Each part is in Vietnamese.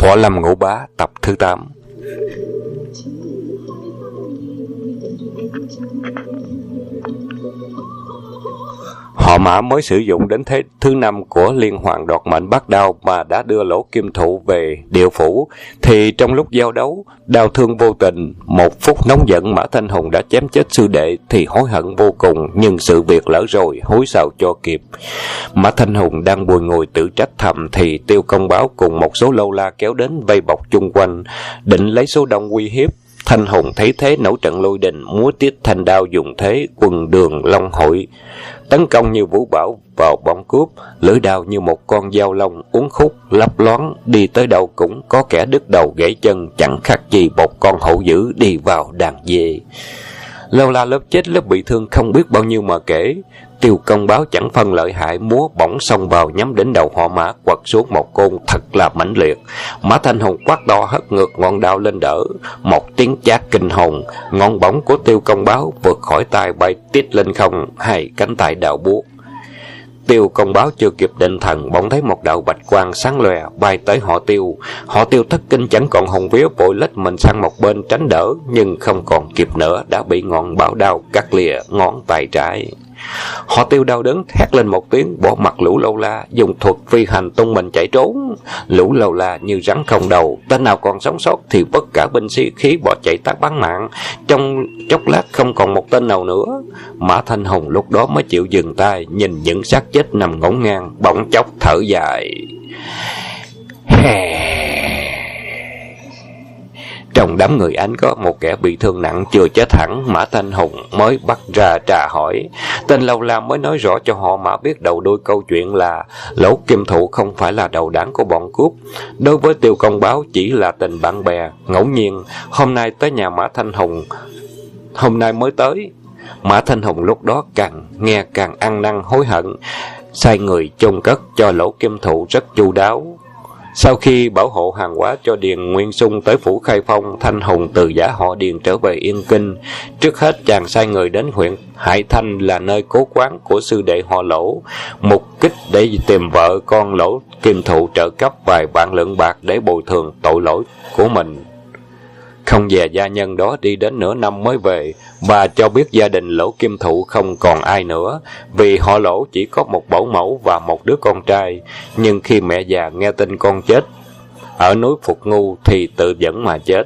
Võ Lâm Ngũ Bá tập thứ 8. Họ Mã mới sử dụng đến thế thứ 5 của liên hoàn đoạt mệnh bát đao mà đã đưa Lỗ Kim Thụ về Địa Phủ, thì trong lúc giao đấu, đau thương vô tình, một phút nóng giận Mã Thanh Hùng đã chém chết sư đệ thì hối hận vô cùng, nhưng sự việc lỡ rồi, hối sao cho kịp. Mã Thanh Hùng đang bùi ngùi tự trách thầm thì Tiêu Công Báo cùng một số lâu la kéo đến vây bọc chung quanh, định lấy số đông uy hiếp. Thanh Hùng thấy thế nổi trận lôi đình, múa tiết thanh đao dùng thế quần đường long hội, tấn công như vũ bão vào bọn cướp, lưỡi đao như một con dao long uốn khúc lấp loáng, đi tới đâu cũng có kẻ đứt đầu gãy chân, chẳng khác gì một con hổ dữ đi vào đàn dê. Lâu la lớp chết lớp bị thương không biết bao nhiêu mà kể. Tiêu Công Báo chẳng phân lợi hại, múa bổng xông vào nhắm đến đầu họ Mã, quật xuống một côn thật là mãnh liệt. Mã Thanh Hùng quát to hất ngược ngọn đao lên đỡ, một tiếng chát kinh hồn, ngọn bổng của Tiêu Công Báo vượt khỏi tay bay tít lên không, hai cánh tay đào buốt. Tiêu Công Báo chưa kịp định thần, bỗng thấy một đạo bạch quang sáng lòe bay tới họ Tiêu. Họ Tiêu thất kinh chẳng còn hồn vía, vội lách mình sang một bên tránh đỡ, nhưng không còn kịp nữa, đã bị ngọn bảo đao cắt lìa ngón tay trái. Họ Tiêu đau đớn thét lên một tiếng, bỏ mặt lũ lâu la, dùng thuật phi hành tung mình chạy trốn. Lũ lâu la như rắn không đầu, tên nào còn sống sót thì tất cả binh sĩ khí bỏ chạy tác bán mạng. Trong chốc lát không còn một tên nào nữa. Mã Thanh Hùng lúc đó mới chịu dừng tay, nhìn những xác chết nằm ngổn ngang, bỗng chốc thở dài. Trong đám người anh có một kẻ bị thương nặng chưa chết hẳn, Mã Thanh Hùng mới bắt ra trà hỏi. Tên lâu la mới nói rõ cho họ Mã biết đầu đuôi câu chuyện là Lỗ Kim Thụ không phải là đầu đảng của bọn cướp. Đối với Tiêu Công Báo chỉ là tình bạn bè, ngẫu nhiên, hôm nay tới nhà Mã Thanh Hùng, hôm nay mới tới. Mã Thanh Hùng lúc đó càng nghe càng ăn năn hối hận, sai người chôn cất cho Lỗ Kim Thụ rất chu đáo. Sau khi bảo hộ hàng hóa cho Điền Nguyên Xung tới phủ Khai Phong, Thanh Hùng từ giả họ Điền trở về Yên Kinh. Trước hết chàng sai người đến huyện Hải Thanh là nơi cố quán của sư đệ họ Lỗ, mục kích để tìm vợ con Lỗ Kim Thụ trợ cấp vài vạn lượng bạc để bồi thường tội lỗi của mình. Không về gia nhân đó đi đến nửa năm mới về, và cho biết gia đình Lỗ Kim Thụ không còn ai nữa, vì họ Lỗ chỉ có một bảo mẫu và một đứa con trai. Nhưng khi mẹ già nghe tin con chết ở núi Phục Ngu thì tự dẫn mà chết.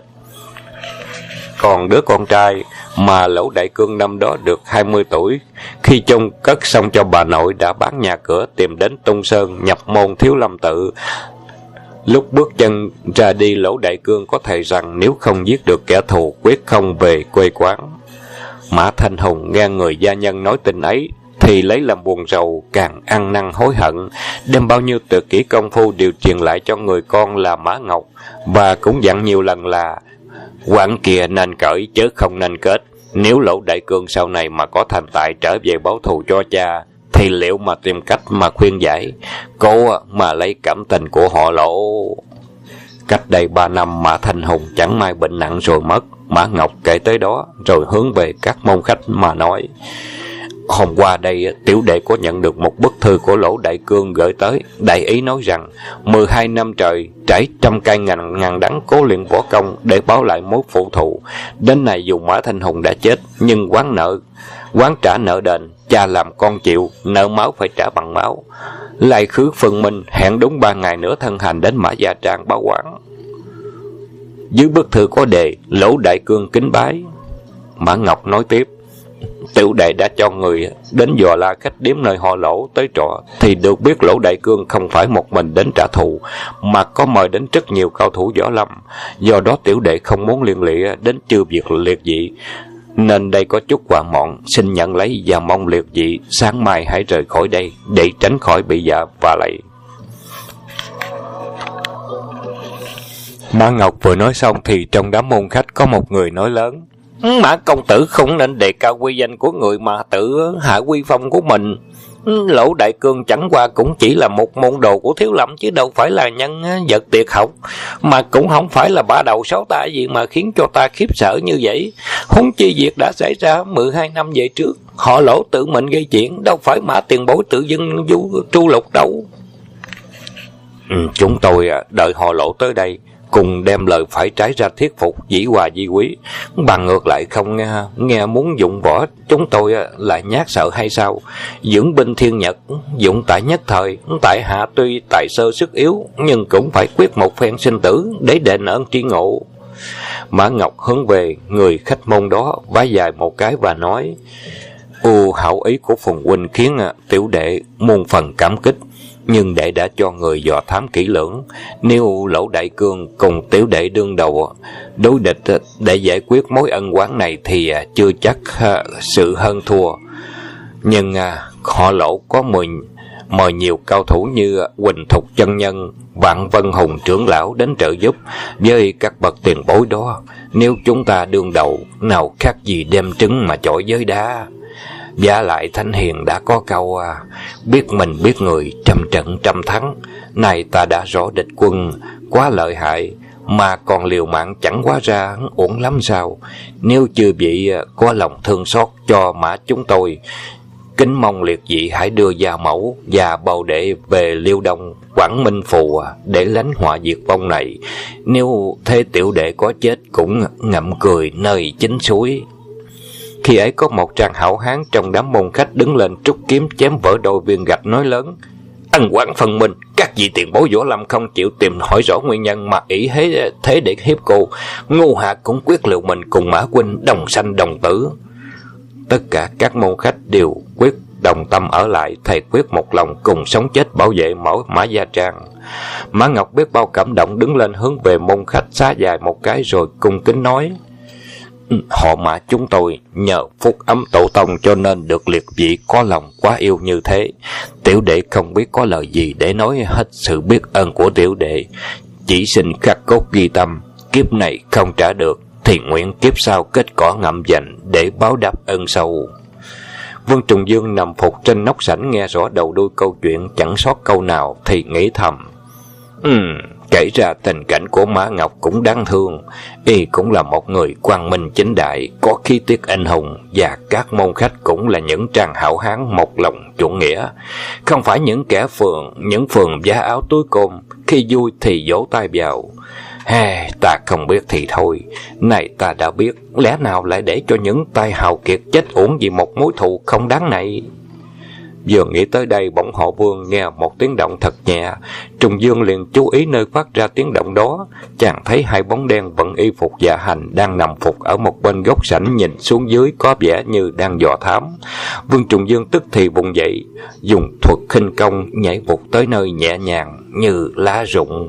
Còn đứa con trai mà Lỗ Đại Cương năm đó được 20 tuổi, khi chôn cất xong cho bà nội đã bán nhà cửa tìm đến Tung Sơn nhập môn Thiếu Lâm Tự. Lúc bước chân ra đi, Lỗ Đại Cương có thề rằng nếu không giết được kẻ thù quyết không về quê quán. Mã Thanh Hùng nghe người gia nhân nói tin ấy thì lấy làm buồn rầu, càng ăn năn hối hận, đem bao nhiêu tuyệt kỹ công phu đều truyền lại cho người con là Mã Ngọc, và cũng dặn nhiều lần là quản kia nên cởi chứ không nên kết. Nếu Lỗ Đại Cương sau này mà có thành tài trở về báo thù cho cha thì liệu mà tìm cách mà khuyên giải, cố mà lấy cảm tình của họ Lỗ. Cách đây 3 năm Mã Thanh Hùng chẳng may bệnh nặng rồi mất. Mã Ngọc kể tới đó rồi hướng về các môn khách mà nói: hôm qua đây tiểu đệ có nhận được một bức thư của Lỗ Đại Cương gửi tới. Đại ý nói rằng 12 năm trời trải trăm cây ngàn đắng cố luyện võ công để báo lại mối phụ thù. Đến nay dù Mã Thanh Hùng đã chết, nhưng quán trả nợ đền, cha làm con chịu, nợ máu phải trả bằng máu. Lại khứ phân minh, hẹn đúng 3 ngày nữa thân hành đến Mã Gia Trang báo oán. Dưới bức thư có đề: Lỗ Đại Cương kính bái. Mã Ngọc nói tiếp: tiểu đệ đã cho người đến dò la khách điếm nơi họ Lỗ tới trọ, thì được biết Lỗ Đại Cương không phải một mình đến trả thù, mà có mời đến rất nhiều cao thủ võ lâm. Do đó tiểu đệ không muốn liên lụy đến chư việc liệt dị, nên đây có chút quà mọn, xin nhận lấy và mong liệt dị sáng mai hãy rời khỏi đây để tránh khỏi bị dạ và lạy. Mã Ngọc vừa nói xong thì trong đám môn khách có một người nói lớn: Mã công tử không nên đề cao uy danh của người mà tự hạ uy phong của mình. Lỗ Đại Cương chẳng qua cũng chỉ là một môn đồ của Thiếu Lâm, chứ đâu phải là nhân vật tuyệt học, mà cũng không phải là bá đầu sáu tay gì mà khiến cho ta khiếp sợ như vậy. Huống chi việc đã xảy ra 12 năm về trước, họ Lỗ tự mình gây chuyện, đâu phải Mã tiền bối tự dưng tru lục đâu. Chúng tôi đợi họ Lỗ tới đây, cùng đem lời phải trái ra thuyết phục dĩ hòa vi quý. Bằng ngược lại không nghe muốn dụng võ, chúng tôi lại nhát sợ hay sao? Dưỡng binh thiên nhật, dụng tại nhất thời, tại hạ tuy tài sơ sức yếu, nhưng cũng phải quyết một phen sinh tử để đền ơn tri ngộ. Mã Ngọc hướng về người khách môn đó vái dài một cái và nói: hảo ý của Phùng huynh khiến tiểu đệ muôn phần cảm kích, nhưng đệ đã cho người dò thám kỹ lưỡng. Nếu Lỗ Đại Cương cùng tiểu đệ đương đầu đối địch để giải quyết mối ân oán này thì chưa chắc sự hơn thua. Nhưng họ Lỗ có mời nhiều cao thủ như Huỳnh Thục chân nhân, Vạn Vân Hùng trưởng lão đến trợ giúp. Với các bậc tiền bối đó, nếu chúng ta đương đầu, nào khác gì đem trứng mà chọi với đá. Và lại Thanh Hiền đã có câu biết mình biết người, trăm trận trăm thắng. Này ta đã rõ địch quân quá lợi hại, mà còn liều mạng chẳng quá ra uổng lắm sao? Nếu chưa bị có lòng thương xót cho Mã chúng tôi, kính mong liệt vị hãy đưa gia mẫu và bầu đệ về Liêu Đông, Quảng Minh Phù để lánh họa diệt vong này. Nếu thế tiểu đệ có chết cũng ngậm cười nơi chính suối. Khi ấy có một tràng hảo hán trong đám môn khách đứng lên trúc kiếm chém vỡ đôi viên gạch, nói lớn: ân oán phân minh, các vị tiền bối võ lâm không chịu tìm hỏi rõ nguyên nhân mà ý thế để hiếp cô. Ngu hạ cũng quyết liệu mình cùng Mã huynh đồng sanh đồng tử. Tất cả các môn khách đều quyết đồng tâm ở lại, thầy quyết một lòng cùng sống chết bảo vệ Mã Gia Trang. Mã Ngọc biết bao cảm động, đứng lên hướng về môn khách xá dài một cái rồi cung kính nói: họ Mã chúng tôi nhờ phúc ấm tổ tông cho nên được liệt vị có lòng quá yêu như thế. Tiểu đệ không biết có lời gì để nói hết sự biết ơn của tiểu đệ, chỉ xin khắc cốt ghi tâm, kiếp này không trả được thì nguyện kiếp sau kết cỏ ngậm dành để báo đáp ơn sâu. Vương Trùng Dương nằm phục trên nóc sảnh nghe rõ đầu đuôi câu chuyện chẳng sót câu nào thì nghĩ thầm: kể ra tình cảnh của Mã Ngọc cũng đáng thương. Y cũng là một người quang minh chính đại, có khí tiết anh hùng, và các môn khách cũng là những tràng hảo hán một lòng chuẩn nghĩa, không phải những kẻ những phường giá áo túi côn, khi vui thì vỗ tay vào. Ta không biết thì thôi, này ta đã biết, lẽ nào lại để cho những tay hào kiệt chết uổng vì một mối thù không đáng này. Vừa nghĩ tới đây, bỗng họ Vương nghe một tiếng động thật nhẹ. Trùng Dương liền chú ý nơi phát ra tiếng động đó. Chàng thấy hai bóng đen vận y phục dạ hành đang nằm phục ở một bên góc sảnh, nhìn xuống dưới có vẻ như đang dò thám. Vương Trùng Dương tức thì vùng dậy, dùng thuật khinh công nhảy vụt tới nơi nhẹ nhàng như lá rụng.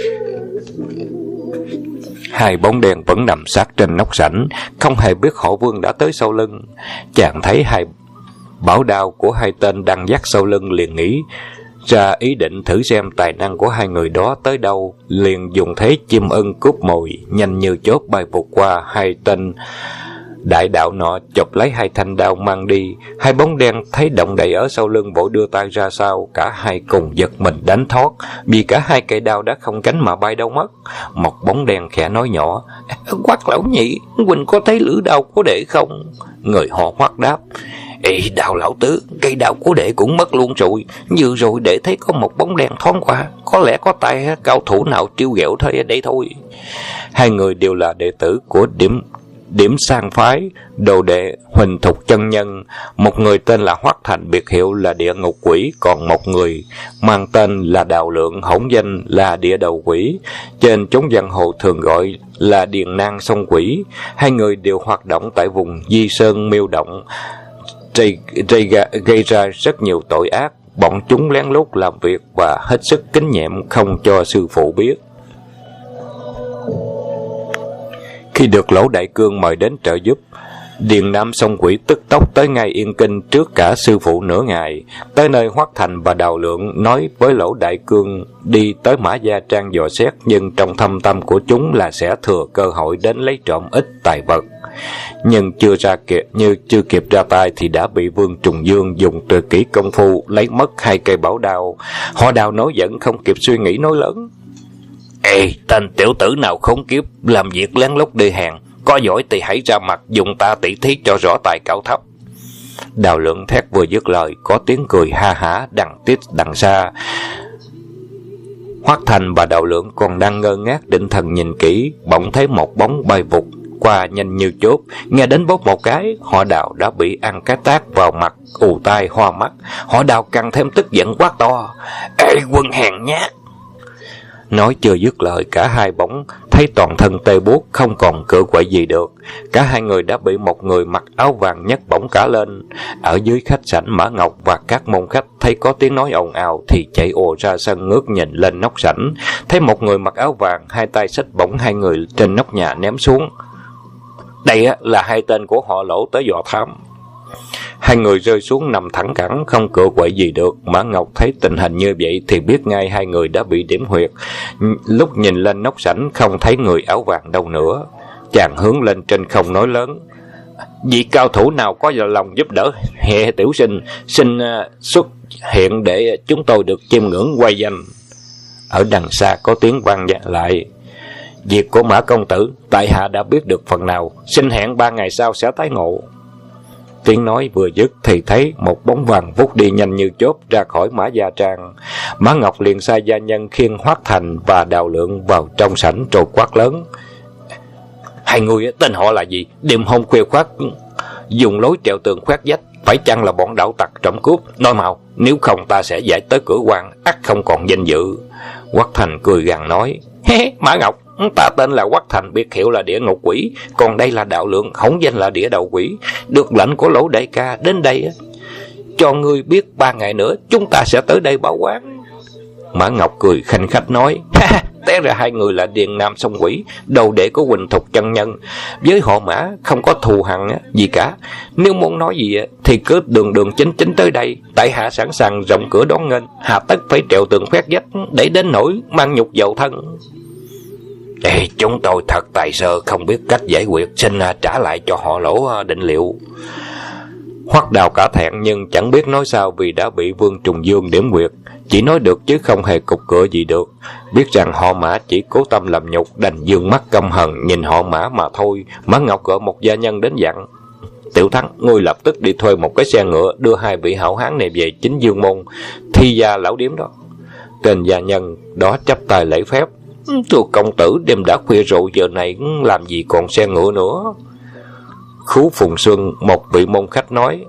Hai bóng đen vẫn nằm sát trên nóc sảnh, không hề biết họ Vương đã tới sau lưng. Chàng thấy hai bảo đao của hai tên đang dắt sau lưng, liền nghĩ ra ý định thử xem tài năng của hai người đó tới đâu, liền dùng thế chim ưng cướp mồi, nhanh như chớp bay vụt qua hai tên đại đạo nọ, chộp lấy hai thanh đao mang đi. Hai bóng đen thấy động đậy ở sau lưng vội đưa tay ra sau, cả hai cùng giật mình đánh thoát, vì cả hai cây đao đã không cánh mà bay đâu mất. Một bóng đen khẽ nói nhỏ: Quát lão nhị, huynh có thấy lưỡi đao của đệ không? Người họ Hoắc đáp: Đào lão tứ, cây đao của đệ cũng mất luôn rồi. Như rồi đệ thấy có một bóng đen thoáng qua, có lẽ có tay cao thủ nào trêu ghẹo thôi đây thôi. Hai người đều là đệ tử của Điểm Sang phái, đồ đệ Huỳnh Thục chân nhân. Một người tên là Hoắc Thành, biệt hiệu là Địa Ngục Quỷ, còn một người mang tên là Đào Lượng, hỗn danh là Địa Đầu Quỷ, trên chốn giang hồ thường gọi là Điền Nang Sông Quỷ. Hai người đều hoạt động tại vùng Di Sơn Miêu Động, gây ra rất nhiều tội ác. Bọn chúng lén lút làm việc và hết sức kín nhẹm, không cho sư phụ biết. Khi được Lỗ Đại Cương mời đến trợ giúp, Điền Nam Sông Quỷ tức tốc tới ngay Yên Kinh trước cả sư phụ nửa ngày. Tới nơi, Hoắc Thành và Đào Lượng nói với Lỗ Đại Cương đi tới Mã Gia Trang dò xét, nhưng trong thâm tâm của chúng là sẽ thừa cơ hội đến lấy trộm ít tài vật. Nhưng chưa kịp ra tay thì đã bị Vương Trùng Dương dùng tuyệt kỹ công phu lấy mất hai cây bảo đao. Họ Đào nổi giận không kịp suy nghĩ nói lớn: Tên tiểu tử nào khốn kiếp, làm việc lén lút đi hàng, có giỏi thì hãy ra mặt dùng ta tỉ thí cho rõ tài cao thấp. Đào Lượng thét vừa dứt lời, có tiếng cười ha hả đằng tít đằng xa. Hoắc Thành và Đào Lượng còn đang ngơ ngác định thần nhìn kỹ, bỗng thấy một bóng bay vụt qua nhanh như chớp. Nghe đến bóp một cái, họ Đào đã bị ăn cái tát vào mặt, ù tai hoa mắt. Họ Đào càng thêm tức giận quát to: "Ê quân hèn nhát!" Nói chưa dứt lời, cả hai bỗng thấy toàn thân tê buốt, không còn cựa quậy gì được. Cả hai người đã bị một người mặc áo vàng nhấc bổng cả lên. Ở dưới khách sảnh, Mã Ngọc và các môn khách thấy có tiếng nói ồn ào thì chạy ồ ra sân, ngước nhìn lên nóc sảnh, thấy một người mặc áo vàng hai tay xách bổng hai người trên nóc nhà ném xuống. Đây là hai tên của họ Lỗ tới dò thám. Hai người rơi xuống nằm thẳng cẳng, không cựa quậy gì được. Mã Ngọc thấy tình hình như vậy thì biết ngay hai người đã bị điểm huyệt. Lúc nhìn lên nóc sảnh không thấy người áo vàng đâu nữa. Chàng hướng lên trên không nói lớn: "Vị cao thủ nào có lòng giúp đỡ hệ tiểu sinh, xin xuất hiện để chúng tôi được chiêm ngưỡng quay danh." Ở đằng xa có tiếng vang lại: "Việc của Mã công tử, tại hạ đã biết được phần nào, xin hẹn 3 ngày sau sẽ tái ngộ." Tiếng nói vừa dứt thì thấy một bóng vàng vút đi nhanh như chớp ra khỏi Mã gia trang. Mã Ngọc liền sai gia nhân khiêng Hoắc Thành và Đào Lượng vào trong sảnh rồi quát lớn: "Hai người tên họ là gì? Đêm hôm khuya khoắt dùng lối trèo tường khoét vách, phải chăng là bọn đạo tặc trộm cướp? Nói mau, nếu không ta sẽ giải tới cửa quan, ắt không còn danh dự." Hoắc Thành cười gằn nói: "Mã Ngọc, ta tên là Hoắc Thành, biệt hiệu là Địa Ngục Quỷ, còn đây là Đào Lượng, hỗn danh là Địa Đầu Quỷ, được lệnh của Lỗ đại ca đến đây cho ngươi biết 3 ngày nữa chúng ta sẽ tới đây báo oán." Mã Ngọc cười khanh khách nói: "Té ra hai người là Điền Nam Song Quỷ, đầu đệ của Huỳnh Thục chân nhân, với họ Mã không có thù hằn gì cả. Nếu muốn nói gì thì cứ đường đường chính chính tới đây, tại hạ sẵn sàng rộng cửa đón nghênh, hà tất phải trèo tường khoét vách để đến nỗi mang nhục vào thân." "Ê, chúng tôi thật tài sơ, không biết cách giải quyết, xin trả lại cho họ Lỗ định liệu." Hoắc Đào cả thẹn nhưng chẳng biết nói sao, vì đã bị Vương Trùng Dương điểm huyệt, chỉ nói được chứ không hề cục cựa gì được. Biết rằng họ Mã chỉ cố tâm làm nhục, đành dương mắt căm hận nhìn họ Mã mà thôi. Mã Ngọc gọi một gia nhân đến dặn: "Tiểu Thắng, ngươi lập tức đi thuê một cái xe ngựa, đưa hai vị hảo hán này về chính Dương môn Thi gia lão điếm đó." Tên gia nhân đó chắp tay lễ phép: "Thưa công tử, đêm đã khuya rồi, giờ này làm gì còn xe ngựa nữa." Khú Phùng Xuân, một vị môn khách nói: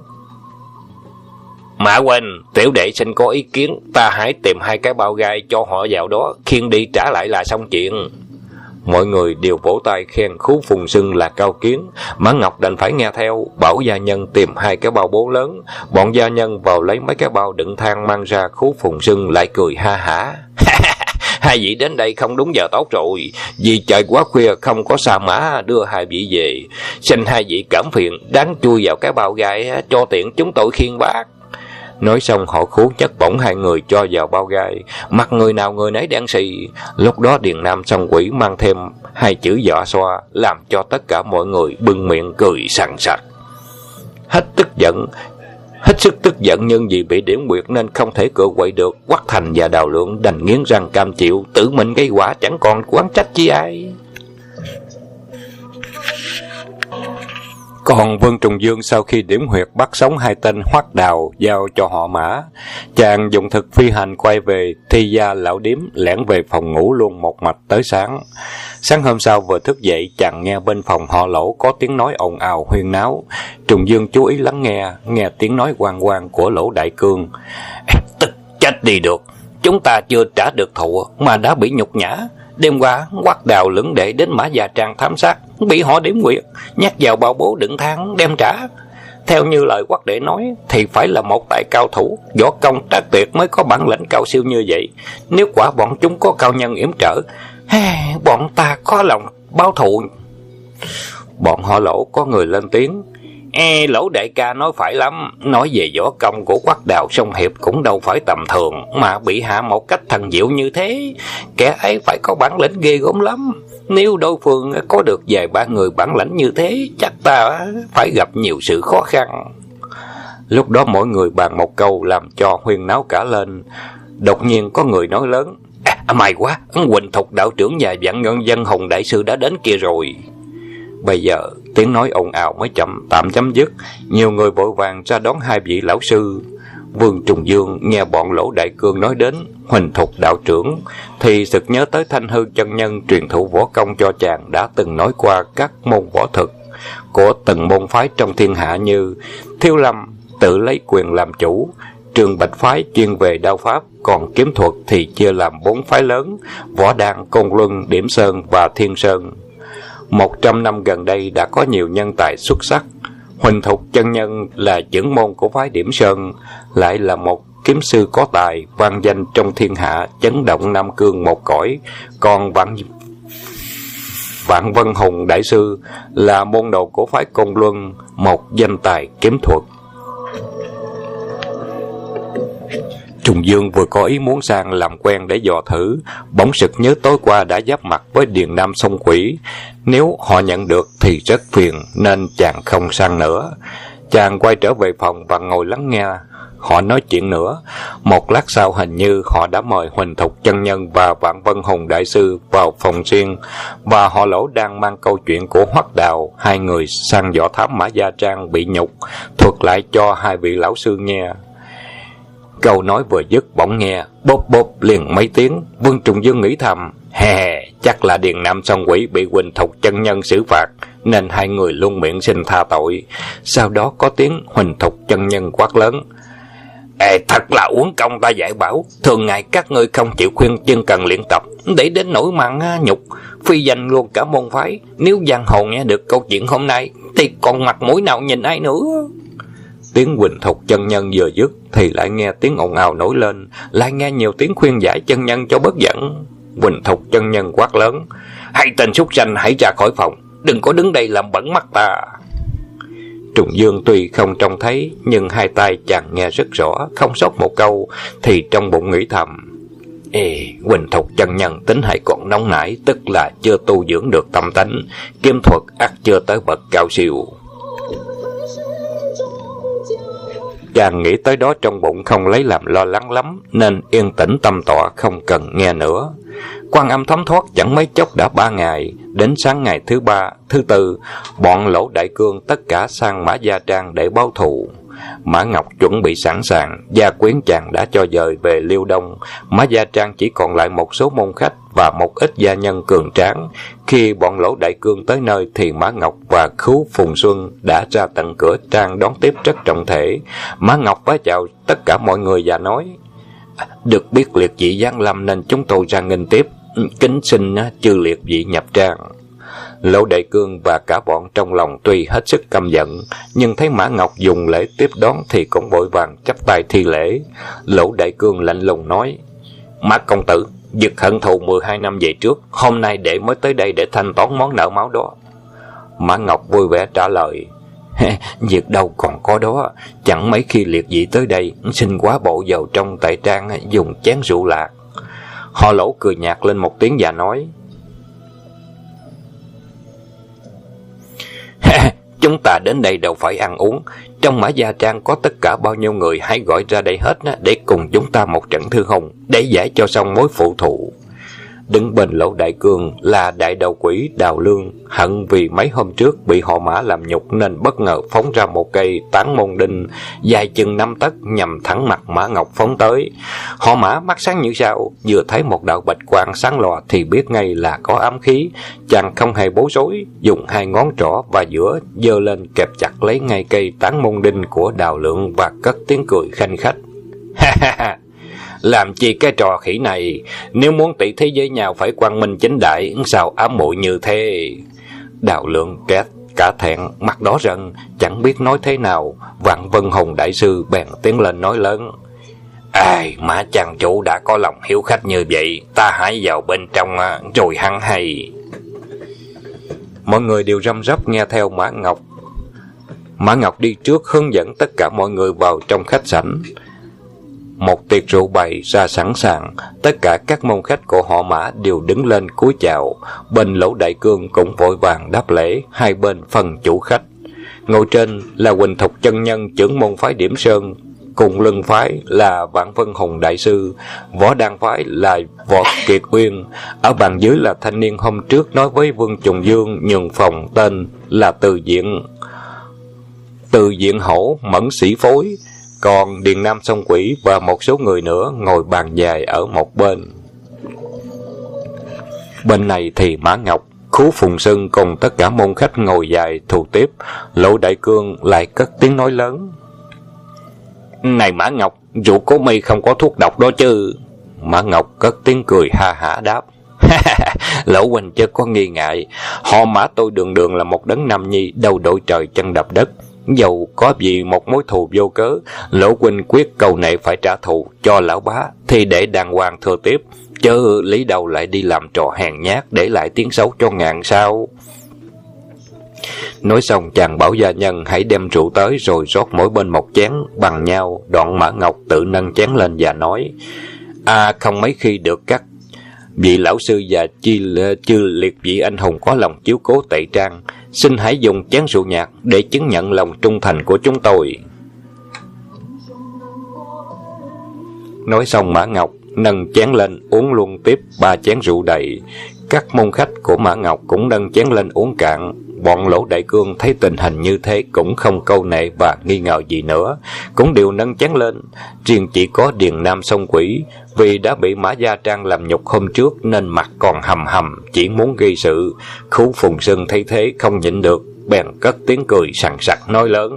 "Mã huynh, tiểu đệ xin có ý kiến, ta hãy tìm 2 cái bao gai cho họ vào đó, khiêng đi trả lại là xong chuyện." Mọi người đều vỗ tay khen Khú Phùng Xuân là cao kiến. Mã Ngọc đành phải nghe theo, bảo gia nhân tìm 2 cái bao bố lớn. Bọn gia nhân vào lấy mấy cái bao đựng than mang ra. Khú Phùng Xuân lại cười ha hả: "Hai vị đến đây không đúng giờ tốt rồi, vì trời quá khuya không có sa mã đưa hai vị về, xin hai vị cảm phiền đáng chui vào cái bao gai cho tiện chúng tôi khiêng bác." Nói xong họ Khú chất bổng hai người cho vào bao gai, mặt người nào người nấy đen xì. Lúc đó Điền Nam Song Quỷ mang thêm 2 chữ dọa xoa, làm cho tất cả mọi người bưng miệng cười sằng sặc. Hết sức tức giận, nhưng vì bị điểm huyệt nên không thể cựa quậy được. Hoắc Thành và Đào Lượng đành nghiến răng cam chịu, tự mình gây quả, chẳng còn oán trách chi ai. Còn Vương Trùng Dương sau khi điểm huyệt bắt sống 2 tên Hoắc Đào giao cho họ Mã, chàng dùng thực phi hành quay về Thi gia lão điếm, lẻn về phòng ngủ luôn một mạch tới sáng. Sáng hôm sau vừa thức dậy, chàng nghe bên phòng họ Lỗ có tiếng nói ồn ào huyên náo. Trùng Dương chú ý lắng nghe tiếng nói oang oang của Lỗ Đại Cương: "Tức chết đi được, chúng ta chưa trả được thù mà đã bị nhục nhã. Đêm qua Hoắc Đào lưỡng đệ đến Mã gia trang thám sát, bị họ điểm huyệt, nhét vào bao bố đựng than đem trả. Theo như lời Hoắc đệ nói thì phải là một đại cao thủ, võ công trác tuyệt mới có bản lĩnh cao siêu như vậy. Nếu quả bọn chúng có cao nhân yểm trợ, bọn ta có lòng báo thù." Bọn họ Lỗ có người lên tiếng: "Lỗ đại ca nói phải lắm, nói về võ công của Hoắc Đào Song Hiệp cũng đâu phải tầm thường, mà bị hạ một cách thần diệu như thế, kẻ ấy phải có bản lĩnh ghê gớm lắm. Nếu đối phương có được vài 3 người bản lĩnh như thế, chắc ta phải gặp nhiều sự khó khăn." Lúc đó mỗi người bàn một câu làm cho huyên náo cả lên. Đột nhiên có người nói lớn: "May quá, Huỳnh Thục đạo trưởng và Vạn Nhân Dân Hùng đại sư đã đến kia rồi." Bây giờ tiếng nói ồn ào mới tạm chấm dứt. Nhiều người vội vàng ra đón 2 vị lão sư. Vương Trùng Dương nghe bọn Lỗ Đại Cương nói đến Huỳnh Thục đạo trưởng thì sực nhớ tới Thanh Hư chân nhân truyền thụ võ công cho chàng đã từng nói qua các môn võ thực của từng môn phái trong thiên hạ như Thiếu Lâm tự lấy quyền làm chủ, Trường Bạch phái chuyên về đao pháp, còn kiếm thuật thì chia làm 4 phái lớn: Võ Đan, Côn Luân, Điểm Sơn và Thiên Sơn. 100 năm gần đây đã có nhiều nhân tài xuất sắc. Huỳnh Thục chân nhân là trưởng môn của phái Điểm Sơn, lại là một kiếm sư có tài, vang danh trong thiên hạ, chấn động Nam Cương một cõi. Còn Vạn Vân Hùng đại sư là môn đồ của phái Côn Luân, một danh tài kiếm thuật. Trùng Dương vừa có ý muốn sang làm quen để dò thử, bỗng sực nhớ tối qua đã giáp mặt với Điền Nam Sông Quỷ. Nếu họ nhận được thì rất phiền, nên chàng không sang nữa. Chàng quay trở về phòng và ngồi lắng nghe họ nói chuyện nữa. Một lát sau hình như họ đã mời Huỳnh Thục chân nhân và Vạn Vân Hùng đại sư vào phòng riêng, và họ Lỗ đang mang câu chuyện của Hoắc Đào, hai người sang võ thám Mã Gia Trang bị nhục, thuật lại cho hai vị lão sư nghe. Câu nói vừa dứt bỗng nghe bốp bốp liền mấy tiếng. Vương Trùng Dương nghĩ thầm, chắc là Điền Nam Sông Quỷ bị Huỳnh Thục chân nhân xử phạt, nên hai người luôn miệng xin tha tội. Sau đó có tiếng Huỳnh Thục chân nhân quát lớn, thật là uổng công ta dạy bảo, thường ngày các ngươi không chịu khuyên chân cần luyện tập, để đến nỗi mang nhục, phi danh luôn cả môn phái. Nếu giang hồ nghe được câu chuyện hôm nay thì còn mặt mũi nào nhìn ai nữa. Tiếng Huỳnh Thục chân nhân vừa dứt thì lại nghe tiếng ồn ào nổi lên, lại nghe nhiều tiếng khuyên giải chân nhân cho bớt giận. Huỳnh Thục chân nhân quát lớn, hai tên súc sanh hãy ra khỏi phòng, đừng có đứng đây làm bẩn mắt ta. Trùng Dương tuy không trông thấy, nhưng hai tai chàng nghe rất rõ, không sót một câu, thì trong bụng nghĩ thầm, Huỳnh Thục chân nhân tính hay còn nóng nảy, tức là chưa tu dưỡng được tâm tánh, kiếm thuật ắt chưa tới bậc cao siêu. Chàng nghĩ tới đó trong bụng không lấy làm lo lắng lắm, nên yên tĩnh tâm tọa không cần nghe nữa. Quan Âm thấm thoát chẳng mấy chốc đã 3 ngày, đến sáng ngày thứ 3, thứ 4, bọn Lỗ Đại Cương tất cả sang Mã Gia Trang để báo thù. Mã Ngọc chuẩn bị sẵn sàng, gia quyến chàng đã cho dời về Liêu Đông. Mã Gia Trang chỉ còn lại một số môn khách và một ít gia nhân cường tráng. Khi bọn Lỗ Đại Cương tới nơi thì Mã Ngọc và Khứu Phùng Xuân đã ra tận cửa trang đón tiếp rất trọng thể. Mã Ngọc vái chào tất cả mọi người và nói, được biết liệt vị giáng lâm nên chúng tôi ra nghênh tiếp, kính xin chư liệt vị nhập trang. Lỗ Đại Cương và cả bọn trong lòng tuy hết sức căm giận, nhưng thấy Mã Ngọc dùng lễ tiếp đón thì cũng vội vàng chắp tay thi lễ. Lỗ Đại Cương lạnh lùng nói, Mã công tử, việc hận thù 12 năm về trước, hôm nay đệ mới tới đây để thanh toán món nợ máu đó. Mã Ngọc vui vẻ trả lời, việc đâu còn có đó, chẳng mấy khi liệt vị tới đây, xin quá bộ vào trong tại trang dùng chén rượu lạc. Họ Lỗ cười nhạt lên một tiếng và nói, chúng ta đến đây đâu phải ăn uống, trong Mã Gia Trang có tất cả bao nhiêu người hãy gọi ra đây hết để cùng chúng ta một trận thư hùng, để giải cho xong mối phụ thù. Đứng bên Lỗ Đại Cương là đại đầu quỷ Đào Lương, hận vì mấy hôm trước bị họ Mã làm nhục nên bất ngờ phóng ra một cây tán môn đinh dài chừng 5 tấc nhằm thẳng mặt Mã Ngọc phóng tới. Họ Mã mắt sáng như sao, vừa thấy một đạo bạch quang sáng lòa thì biết ngay là có ám khí. Chàng không hề bối rối, dùng 2 ngón trỏ và giữa giơ lên kẹp chặt lấy ngay cây tán môn đinh của Đào Lượng và cất tiếng cười khanh khách. Làm chi cái trò khỉ này, nếu muốn tỷ thí với nhau phải quang minh chính đại, sao ám muội như thế. Đào Lượng cả thẹn, mặt đỏ rần, chẳng biết nói thế nào. Vạn Vân Hùng đại sư bèn tiến lên nói lớn, Mã chàng chủ đã có lòng hiếu khách như vậy, ta hãy vào bên trong rồi hăng hay. Mọi người đều răm rắp nghe theo Mã Ngọc. Mã Ngọc đi trước hướng dẫn tất cả mọi người vào trong khách sảnh. Một tiệc rượu bày ra sẵn sàng, tất cả các môn khách của họ Mã đều đứng lên cúi chào. Bên Lỗ Đại Cương cũng vội vàng đáp lễ, hai bên phân chủ khách. Ngồi trên là Huỳnh Thục chân nhân trưởng môn phái Điểm Sơn, cùng lưng phái là Vạn Vân Hùng đại sư, Võ Đan phái là Võ Kiệt Uyên. Ở bàn dưới là thanh niên hôm trước nói với Vương Trùng Dương nhường phòng, tên là Từ Diện Hổ Mẫn Sĩ Phối. Còn Điền Nam Song Quỷ và một số người nữa ngồi bàn dài ở một bên. Bên này thì Mã Ngọc, Khú Phùng Sưng cùng tất cả môn khách ngồi dài thù tiếp. Lỗ Đại Cương lại cất tiếng nói lớn: "Này Mã Ngọc, rượu của mi không có thuốc độc đó chứ?" Mã Ngọc cất tiếng cười ha hả đáp: "Lỗ huynh chớ có nghi ngại, họ Mã tôi đường đường là một đấng nam nhi, đâu đội trời chân đập đất. Dầu có vì một mối thù vô cớ, Lỗ huynh quyết cầu nệ phải trả thù cho lão bá, thì để đàng hoàng thừa tiếp, chớ lý đầu lại đi làm trò hèn nhát để lại tiếng xấu cho ngàn sao." Nói xong chàng bảo gia nhân hãy đem rượu tới, rồi rót mỗi bên một chén bằng nhau. Đoạn Mã Ngọc tự nâng chén lên và nói: "Không mấy khi được các vị lão sư và chư liệt vị anh hùng có lòng chiếu cố Tệ Trang, xin hãy dùng chén rượu nhạt để chứng nhận lòng trung thành của chúng tôi." Nói xong Mã Ngọc nâng chén lên uống luôn tiếp 3 chén rượu đầy. Các môn khách của Mã Ngọc cũng nâng chén lên uống cạn. Bọn Lỗ Đại Cương thấy tình hình như thế cũng không câu nệ và nghi ngờ gì nữa, cũng đều nâng chén lên. Riêng chỉ có Điền Nam Song Quỷ, vì đã bị Mã Gia Trang làm nhục hôm trước nên mặt còn hầm hầm, chỉ muốn gây sự. Khú Phùng Sưng thấy thế không nhịn được, bèn cất tiếng cười sằng sặc nói lớn: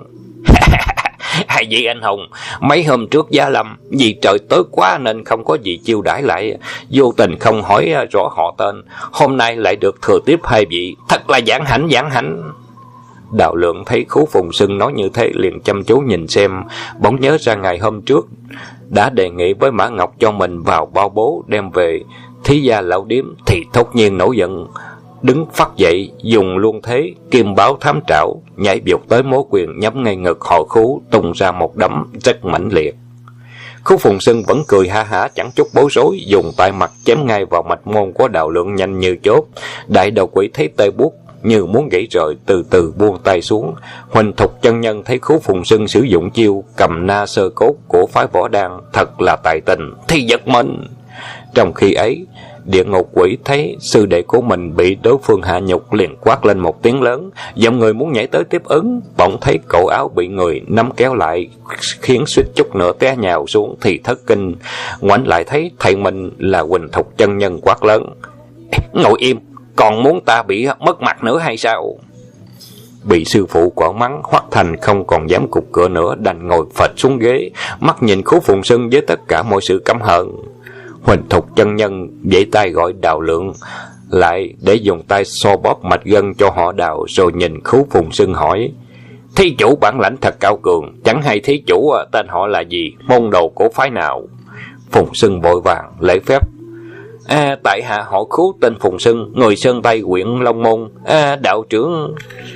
"Hai vị anh hùng, mấy hôm trước Giá Lâm vì trời tối quá nên không có gì chiêu đãi lại, vô tình không hỏi rõ họ tên, hôm nay lại được thừa tiếp hai vị, thật là vãn hạnh vãn hạnh." Đạo Lượng thấy Khú Phùng Sưng nói như thế liền chăm chú nhìn xem, bỗng nhớ ra ngày hôm trước đã đề nghị với Mã Ngọc cho mình vào bao bố đem về Thí Gia Lão Điếm, thì thốt nhiên nổi giận, đứng phắt dậy, dùng luôn thế kim báo thám trảo, nhảy vụt tới mố quyền nhắm ngay ngực họ Khú, tung ra một đấm rất mãnh liệt. Khú Phùng Sưng vẫn cười ha hả chẳng chút bối rối, dùng tay mặt chém ngay vào mạch môn của Đạo Lượng nhanh như chớp. Đại đầu quỷ thấy tê buốt như muốn gãy rời, từ từ buông tay xuống. Huỳnh Thục chân nhân thấy Khú Phùng Sưng sử dụng chiêu cầm na sơ cốt của phái Võ Đan thật là tài tình, thì giật mình. Trong khi ấy, Địa Ngục Quỷ thấy sư đệ của mình bị đối phương hạ nhục, liền quát lên một tiếng lớn, dòng người muốn nhảy tới tiếp ứng, bỗng thấy cổ áo bị người nắm kéo lại, khiến suýt chút nữa té nhào xuống thì thất kinh. Ngoảnh lại thấy thầy mình là Huỳnh Thục chân nhân, quát lớn: "Ngồi im, còn muốn ta bị mất mặt nữa hay sao?" Bị sư phụ quở mắng, Hoắc Thành không còn dám cục cửa nữa, đành ngồi phịch xuống ghế, mắt nhìn Khú Phùng Sưng với tất cả mọi sự căm hận. Huỳnh Thục chân nhân vẫy tay gọi Đạo Lượng lại để dùng tay so bóp mạch gân cho họ Đào, rồi nhìn Khú Phùng Sưng hỏi: "Thí chủ bản lãnh thật cao cường, chẳng hay thí chủ tên họ là gì, môn đồ của phái nào?" Phùng Sưng vội vàng lễ phép: "Tại hạ họ Khú, tên Phùng Sưng, người Sơn Tây huyện Long Môn. Đạo trưởng..."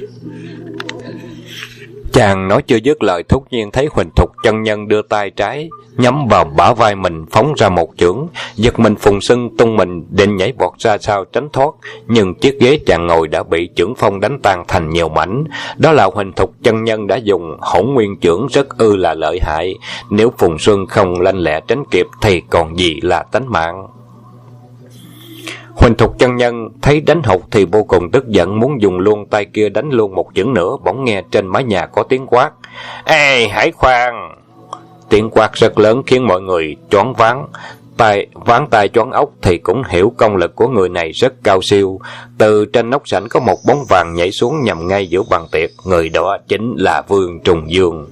Chàng nói chưa dứt lời, thốt nhiên thấy Huỳnh Thục chân nhân đưa tay trái nhắm vào bả vai mình phóng ra một chưởng, giật mình. Phùng Sưng tung mình định nhảy vọt ra sau tránh thoát, nhưng chiếc ghế chàng ngồi đã bị chưởng phong đánh tan thành nhiều mảnh. Đó là Huỳnh Thục chân nhân đã dùng Hỗn Nguyên chưởng rất là lợi hại, nếu Phùng Sưng không lanh lẹ tránh kịp thì còn gì là tánh mạng. Huỳnh Thục chân nhân thấy đánh hụt thì vô cùng tức giận, muốn dùng luôn tay kia đánh luôn một chưởng nữa. Bỗng nghe trên mái nhà có tiếng quát: "Ê, hãy khoan!" Tiếng quát rất lớn khiến mọi người choáng váng tay choáng óc, thì cũng hiểu công lực của người này rất cao siêu. Từ trên nóc sảnh có một bóng vàng nhảy xuống nhằm ngay giữa bàn tiệc, người đó chính là Vương Trùng Dương.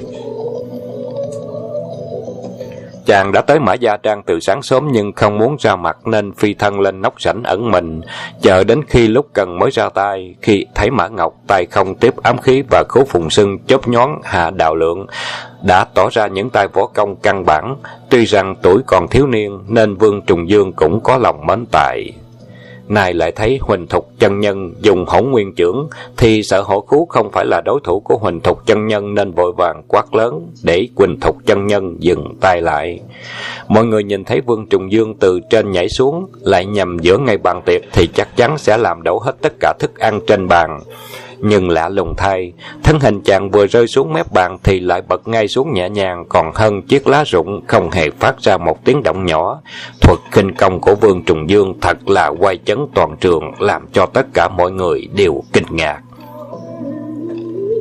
Chàng đã tới Mã Gia Trang từ sáng sớm nhưng không muốn ra mặt nên phi thân lên nóc sảnh ẩn mình, chờ đến khi lúc cần mới ra tay. Khi thấy Mã Ngọc tay không tiếp ám khí và Khú Phùng Sưng chớp nhoáng hạ Đạo Lượng đã tỏ ra những tay võ công căn bản. Tuy rằng tuổi còn thiếu niên nên Vương Trùng Dương cũng có lòng mến tài. Nay lại thấy Huỳnh Thục chân nhân dùng Hỗn Nguyên chưởng thì sợ Hổ Khú không phải là đối thủ của Huỳnh Thục chân nhân, nên vội vàng quát lớn để Huỳnh Thục chân nhân dừng tay lại. Mọi người nhìn thấy Vương Trùng Dương từ trên nhảy xuống lại nhằm giữa ngay bàn tiệc thì chắc chắn sẽ làm đổ hết tất cả thức ăn trên bàn. Nhưng lạ lùng thay, thân hình chàng vừa rơi xuống mép bàn thì lại bật ngay xuống nhẹ nhàng, còn hơn chiếc lá rụng, không hề phát ra một tiếng động nhỏ. Thuật khinh công của Vương Trùng Dương thật là oai chấn toàn trường, làm cho tất cả mọi người đều kinh ngạc.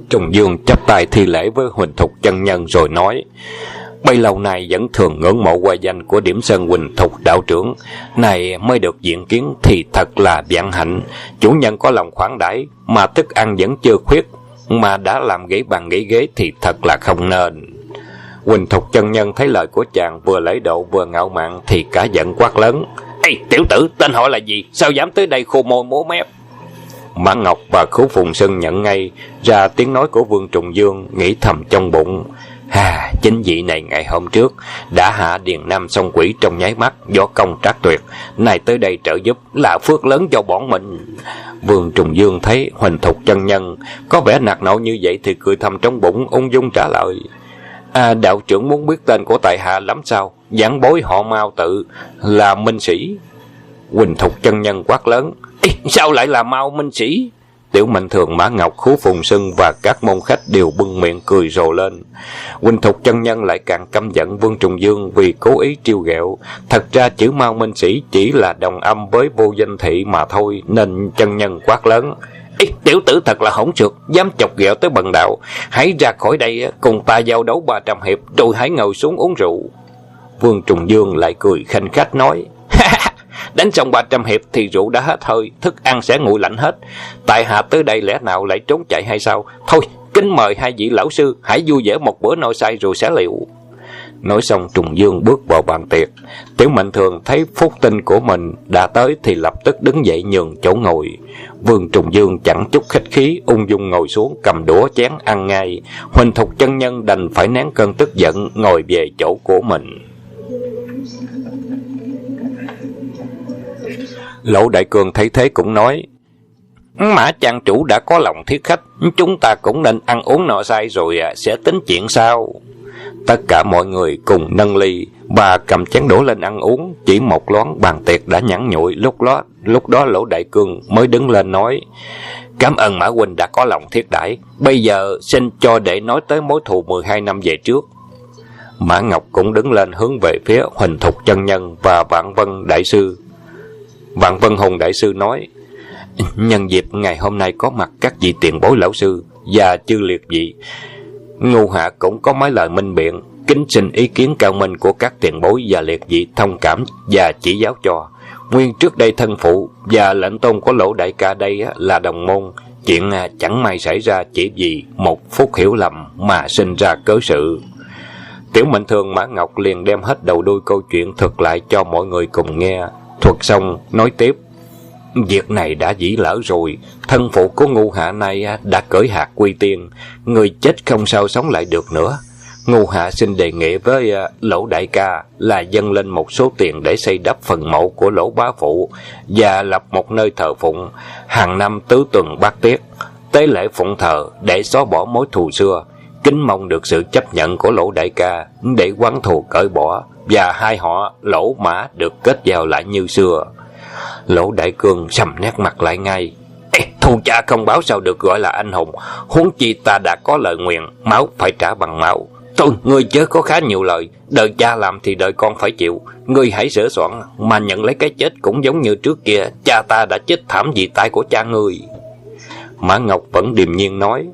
Trùng Dương chắp tay thi lễ với Huỳnh Thục chân nhân rồi nói: bấy lâu nay vẫn thường ngưỡng mộ qua danh của Điểm Sơn Huỳnh Thục đạo trưởng, này mới được diện kiến thì thật là vạn hạnh. Chủ nhân có lòng khoản đãi mà thức ăn vẫn chưa khuyết, mà đã làm gãy bàn gãy ghế thì thật là không nên. Huỳnh Thục chân nhân thấy lời của chàng vừa lễ độ vừa ngạo mạn thì cả giận quát lớn: ê, tiểu tử, tên họ là gì? Sao dám tới đây khô môi múa mép? Mã Ngọc và Khấu Phùng Sưng nhận ngay ra tiếng nói của Vương Trùng Dương, nghĩ thầm trong bụng: chính vị này ngày hôm trước đã hạ Điền Nam Song Quỷ trong nháy mắt, võ công trác tuyệt, này tới đây trợ giúp là phước lớn cho bọn mình. Vương Trùng Dương thấy Huỳnh Thục chân nhân có vẻ nạt nộ như vậy thì cười thầm trong bụng, ung dung trả lời: đạo trưởng muốn biết tên của tại hạ lắm sao? Giảng bối họ Mao, tự là Minh Sĩ. Huỳnh Thục chân nhân quát lớn: sao lại là Mao Minh Sĩ? Tiểu Mạnh Thường, Mã Ngọc, Khú Phùng Sưng và các môn khách đều bưng miệng cười rồ lên. Huỳnh Thục chân nhân lại càng căm giận Vương Trùng Dương vì cố ý trêu ghẹo. Thật ra chữ Mao Minh Sĩ chỉ là đồng âm với vô danh thị mà thôi, nên chân nhân quát lớn: tiểu tử thật là hỗn trượt, dám chọc ghẹo tới bần đạo, hãy ra khỏi đây cùng ta giao đấu 300 hiệp rồi hãy ngồi xuống uống rượu. Vương Trùng Dương lại cười khanh khách nói: đánh xong 300 hiệp thì rượu đã hết hơi, thức ăn sẽ nguội lạnh hết. Tại hạ tới đây lẽ nào lại trốn chạy hay sao? Thôi, kính mời hai vị lão sư hãy vui vẻ một bữa no say rồi sẽ liệu. Nói xong Trùng Dương bước vào bàn tiệc. Tiểu Mạnh Thường thấy phúc tinh của mình đã tới thì lập tức đứng dậy nhường chỗ ngồi. Vương Trùng Dương chẳng chút khách khí, ung dung ngồi xuống cầm đũa chén ăn ngay. Huỳnh Thục chân nhân đành phải nén cơn tức giận ngồi về chỗ của mình. Lỗ Đại Cương thấy thế cũng nói: Mã trang chủ đã có lòng thiết khách, chúng ta cũng nên ăn uống no say rồi sẽ tính chuyện sau. Tất cả mọi người cùng nâng ly và cầm chén đũa lên ăn uống. Chỉ một loáng bàn tiệc đã nhẵn nhụi. Lúc đó Lỗ Đại Cương mới đứng lên nói: cảm ơn Mã huynh đã có lòng thiết đãi. Bây giờ xin cho để nói tới mối thù 12 năm về trước. Mã Ngọc cũng đứng lên hướng về phía Huỳnh Thục chân nhân và Vạn Vân đại sư. Vạn Vân Hùng đại sư nói: nhân dịp ngày hôm nay có mặt các vị tiền bối lão sư và chư liệt vị, Ngu hạ cũng có mấy lời minh biện, kính xin ý kiến cao minh của các tiền bối và liệt vị thông cảm và chỉ giáo cho. Nguyên trước đây thân phụ và lệnh tôn của Lỗ đại ca đây là đồng môn, chuyện chẳng may xảy ra chỉ vì một phút hiểu lầm mà sinh ra cớ sự. Tiểu Mạnh Thường, Mã Ngọc liền đem hết đầu đuôi câu chuyện thuật lại cho mọi người cùng nghe. Thuật xong nói tiếp: việc này đã dĩ lỡ rồi, thân phụ của Ngu hạ này đã cởi hạt quy tiên, người chết không sao sống lại được nữa. Ngu hạ xin đề nghị với Lỗ đại ca là dâng lên một số tiền để xây đắp phần mộ của Lỗ bá phụ và lập một nơi thờ phụng, hàng năm tứ tuần bát tiết tế lễ phụng thờ để xóa bỏ mối thù xưa. Kính mong được sự chấp nhận của Lỗ đại ca để oán thù cởi bỏ và hai họ Lỗ Mã được kết giao lại như xưa. Lỗ Đại Cương sầm nét mặt lại ngay: thù cha không báo sao được gọi là anh hùng, huống chi ta đã có lời nguyền, máu phải trả bằng máu. Thôi, ngươi chớ có khá nhiều lời, đời cha làm thì đời con phải chịu. Ngươi hãy sửa soạn mà nhận lấy cái chết cũng giống như trước kia, cha ta đã chết thảm vì tay của cha ngươi. Mã Ngọc vẫn điềm nhiên nói: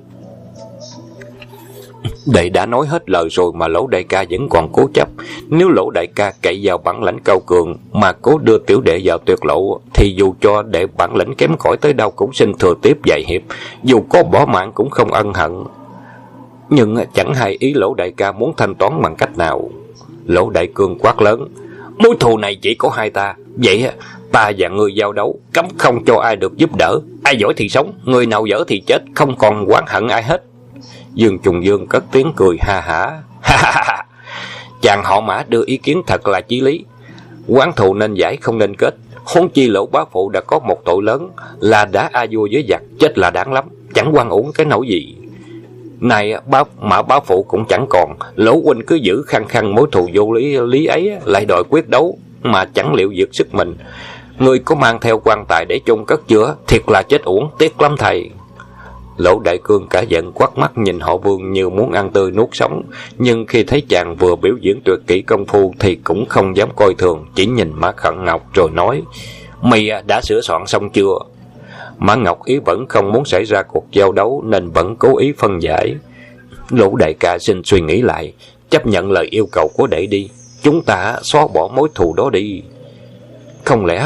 đệ đã nói hết lời rồi mà Lỗ đại ca vẫn còn cố chấp. Nếu Lỗ đại ca cậy vào bản lãnh cao cường mà cố đưa tiểu đệ vào tuyệt lộ, thì dù cho đệ bản lĩnh kém cỏi tới đâu cũng xin thừa tiếp vài hiệp, dù có bỏ mạng cũng không ân hận. Nhưng chẳng hay ý Lỗ đại ca muốn thanh toán bằng cách nào. Lỗ Đại Cương quát lớn: mối thù này chỉ có hai ta, vậy ta và ngươi giao đấu, cấm không cho ai được giúp đỡ. Ai giỏi thì sống, người nào dở thì chết, không còn oán hận ai hết. Dương Trùng Dương cất tiếng cười ha hả: chàng họ Mã đưa ý kiến thật là chí lý. Oán thù nên giải không nên kết, huống chi Lỗ bá phụ đã có một tội lớn là đã a vua với giặc, chết là đáng lắm, chẳng oan uổng cái nỗi gì. Này Mã bá phụ cũng chẳng còn, Lỗ huynh cứ giữ khăng khăng mối thù vô lý ấy, lại đòi quyết đấu mà chẳng liệu vượt sức mình. Ngươi có mang theo quan tài để chôn cất chưa? Thiệt là chết uổng, tiếc lắm thầy. Lỗ Đại Cương cả giận quắt mắt nhìn họ Vương như muốn ăn tươi nuốt sống, nhưng khi thấy chàng vừa biểu diễn tuyệt kỹ công phu thì cũng không dám coi thường, chỉ nhìn Mã Khẩn Ngọc rồi nói: mày đã sửa soạn xong chưa? Mã Ngọc Ý vẫn không muốn xảy ra cuộc giao đấu nên vẫn cố ý phân giải. Lũ đại ca xin suy nghĩ lại, chấp nhận lời yêu cầu của đệ đi. Chúng ta xóa bỏ mối thù đó đi. Không lẽ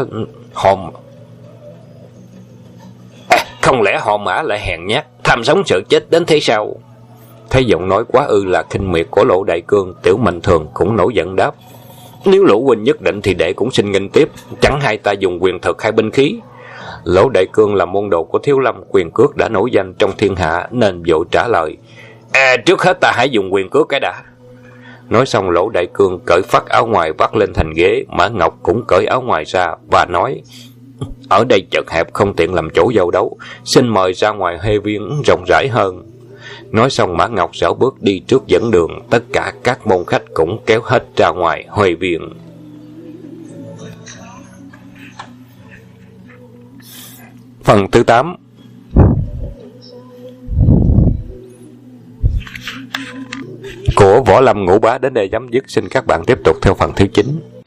họ Mã lại hèn nhát, tham sống sợ chết đến thế sao? Thấy giọng nói quá ư là khinh miệt của Lỗ Đại Cương, Tiểu Mạnh Thường cũng nổi giận đáp: Nếu Lỗ huynh nhất định thì đệ cũng xin nghênh tiếp, chẳng hai ta dùng quyền thực hay binh khí. Lỗ Đại Cương là môn đồ của Thiếu Lâm, quyền cước đã nổi danh trong thiên hạ nên vội trả lời: Trước hết ta hãy dùng quyền cước cái đã. Nói xong Lỗ Đại Cương cởi phắt áo ngoài vắt lên thành ghế, Mã Ngọc cũng cởi áo ngoài ra và nói: Ở đây chật hẹp không tiện làm chỗ giao đấu, xin mời ra ngoài huê viên rộng rãi hơn. Nói xong Mã Ngọc rảo bước đi trước dẫn đường, tất cả các môn khách cũng kéo hết ra ngoài huê viên. Phần thứ 8. Của Võ Lâm Ngũ Bá đến đây chấm dứt. Xin các bạn tiếp tục theo phần thứ 9.